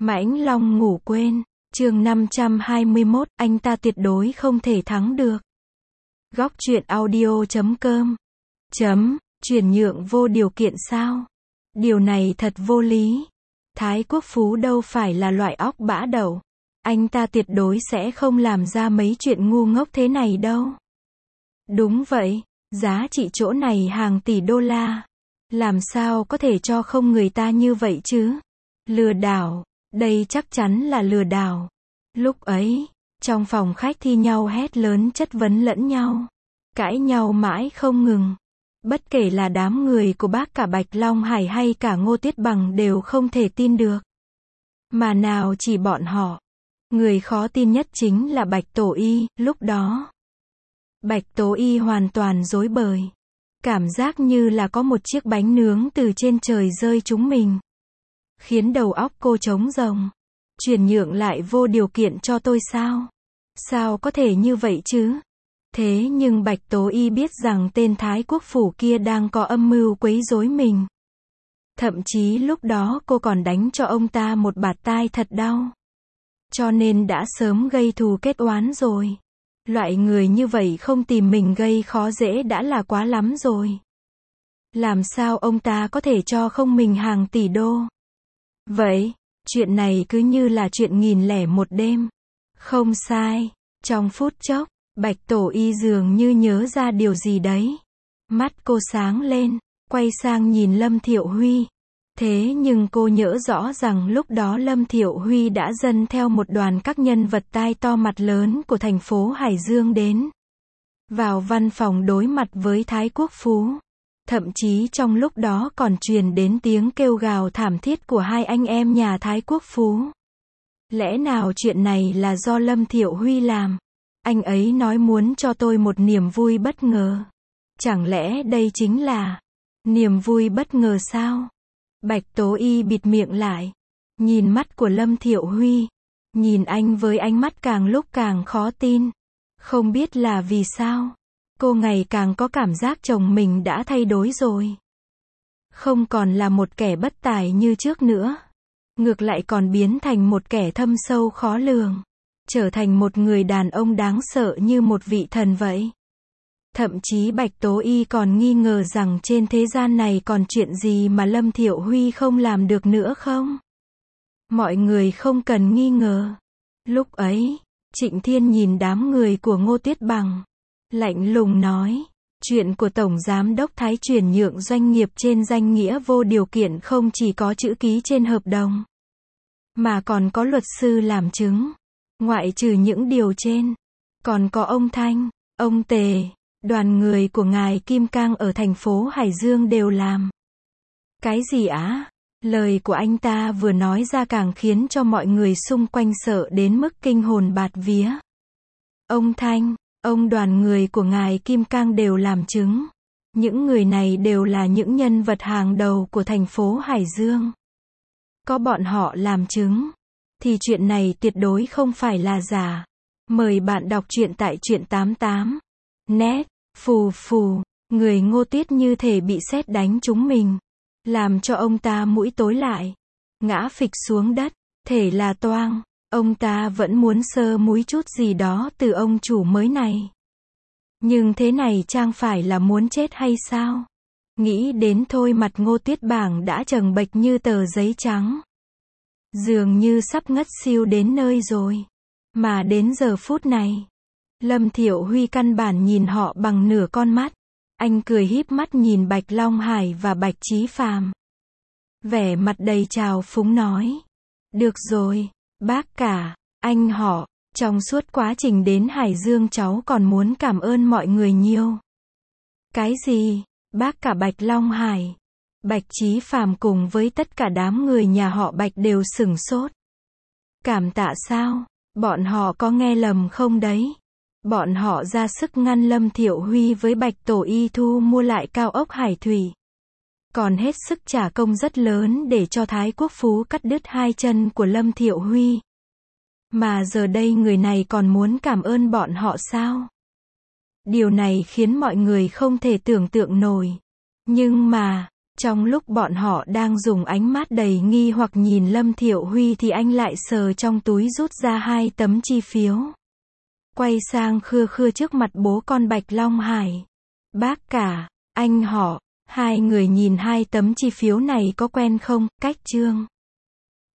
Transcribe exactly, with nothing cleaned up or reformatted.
Mãnh Long ngủ quên, chương năm trăm hai mươi mốt, anh ta tuyệt đối không thể thắng được. Góc truyện audio chấm com chấm, chuyển nhượng vô điều kiện sao? Điều này thật vô lý. Thái Quốc Phú đâu phải là loại óc bã đậu. Anh ta tuyệt đối sẽ không làm ra mấy chuyện ngu ngốc thế này đâu. Đúng vậy, giá trị chỗ này hàng tỷ đô la. Làm sao có thể cho không người ta như vậy chứ? Lừa đảo, đây chắc chắn là lừa đảo. Lúc ấy, trong phòng khách thi nhau hét lớn chất vấn lẫn nhau. Cãi nhau mãi không ngừng. Bất kể là đám người của bác cả Bạch Long Hải hay cả Ngô Tuyết Bằng đều không thể tin được. Mà nào chỉ bọn họ. Người khó tin nhất chính là Bạch Tổ Y, lúc đó. Bạch Tố Y hoàn toàn rối bời. Cảm giác như là có một chiếc bánh nướng từ trên trời rơi trúng mình. Khiến đầu óc cô trống rỗng. Chuyển nhượng lại vô điều kiện cho tôi sao? Sao có thể như vậy chứ? Thế nhưng Bạch Tố Y biết rằng tên Thái Quốc Phủ kia đang có âm mưu quấy rối mình. Thậm chí lúc đó cô còn đánh cho ông ta một bạt tai thật đau. Cho nên đã sớm gây thù kết oán rồi. Loại người như vậy không tìm mình gây khó dễ đã là quá lắm rồi. Làm sao ông ta có thể cho không mình hàng tỷ đô? Vậy, chuyện này cứ như là chuyện nghìn lẻ một đêm. Không sai, trong phút chốc, Bạch Tổ Y dường như nhớ ra điều gì đấy. Mắt cô sáng lên, quay sang nhìn Lâm Thiệu Huy. Thế nhưng cô nhớ rõ rằng lúc đó Lâm Thiệu Huy đã dâng theo một đoàn các nhân vật tai to mặt lớn của thành phố Hải Dương đến. Vào văn phòng đối mặt với Thái Quốc Phú. Thậm chí trong lúc đó còn truyền đến tiếng kêu gào thảm thiết của hai anh em nhà Thái Quốc Phú. Lẽ nào chuyện này là do Lâm Thiệu Huy làm? Anh ấy nói muốn cho tôi một niềm vui bất ngờ. Chẳng lẽ đây chính là niềm vui bất ngờ sao? Bạch Tố Y bịt miệng lại. Nhìn mắt của Lâm Thiệu Huy. Nhìn anh với ánh mắt càng lúc càng khó tin. Không biết là vì sao. Cô ngày càng có cảm giác chồng mình đã thay đổi rồi. Không còn là một kẻ bất tài như trước nữa. Ngược lại còn biến thành một kẻ thâm sâu khó lường. Trở thành một người đàn ông đáng sợ như một vị thần vậy. Thậm chí Bạch Tố Y còn nghi ngờ rằng trên thế gian này còn chuyện gì mà Lâm Thiệu Huy không làm được nữa không? Mọi người không cần nghi ngờ. Lúc ấy, Trịnh Thiên nhìn đám người của Ngô Tuyết Bằng. Lạnh lùng nói, chuyện của Tổng Giám đốc Thái chuyển nhượng doanh nghiệp trên danh nghĩa vô điều kiện không chỉ có chữ ký trên hợp đồng. Mà còn có luật sư làm chứng. Ngoại trừ những điều trên. Còn có ông Thanh, ông Tề. Đoàn người của ngài Kim Cang ở thành phố Hải Dương đều làm. Cái gì á? Lời của anh ta vừa nói ra càng khiến cho mọi người xung quanh sợ đến mức kinh hồn bạt vía. Ông Thanh, ông đoàn người của ngài Kim Cang đều làm chứng. Những người này đều là những nhân vật hàng đầu của thành phố Hải Dương. Có bọn họ làm chứng, thì chuyện này tuyệt đối không phải là giả. Mời bạn đọc truyện tại truyện tám tám. Net. Phù phù, người Ngô Tuyết như thể bị sét đánh trúng mình. Làm cho ông ta mũi tối lại. Ngã phịch xuống đất, thể là toang. Ông ta vẫn muốn sơ múi chút gì đó từ ông chủ mới này. Nhưng thế này chẳng phải là muốn chết hay sao? Nghĩ đến thôi mặt Ngô Tuyết Bảng đã chồng bệch như tờ giấy trắng. Dường như sắp ngất xiu đến nơi rồi. Mà đến giờ phút này, Lâm Thiệu Huy căn bản nhìn họ bằng nửa con mắt. Anh cười híp mắt nhìn Bạch Long Hải và Bạch Chí Phàm. Vẻ mặt đầy trào phúng nói. Được rồi, bác cả, anh họ, trong suốt quá trình đến Hải Dương cháu còn muốn cảm ơn mọi người nhiều. Cái gì? Bác cả Bạch Long Hải, Bạch Chí Phàm cùng với tất cả đám người nhà họ Bạch đều sửng sốt. Cảm tạ sao? Bọn họ có nghe lầm không đấy? Bọn họ ra sức ngăn Lâm Thiệu Huy với Bạch Tổ Y thu mua lại cao ốc Hải Thủy. Còn hết sức trả công rất lớn để cho Thái Quốc Phú cắt đứt hai chân của Lâm Thiệu Huy. Mà giờ đây người này còn muốn cảm ơn bọn họ sao? Điều này khiến mọi người không thể tưởng tượng nổi. Nhưng mà, Trong lúc bọn họ đang dùng ánh mắt đầy nghi hoặc nhìn Lâm Thiệu Huy thì anh lại sờ trong túi rút ra hai tấm chi phiếu. Quay sang khưa khưa trước mặt bố con Bạch Long Hải. Bác cả, anh họ, hai người nhìn hai tấm chi phiếu này có quen không? Cách Trương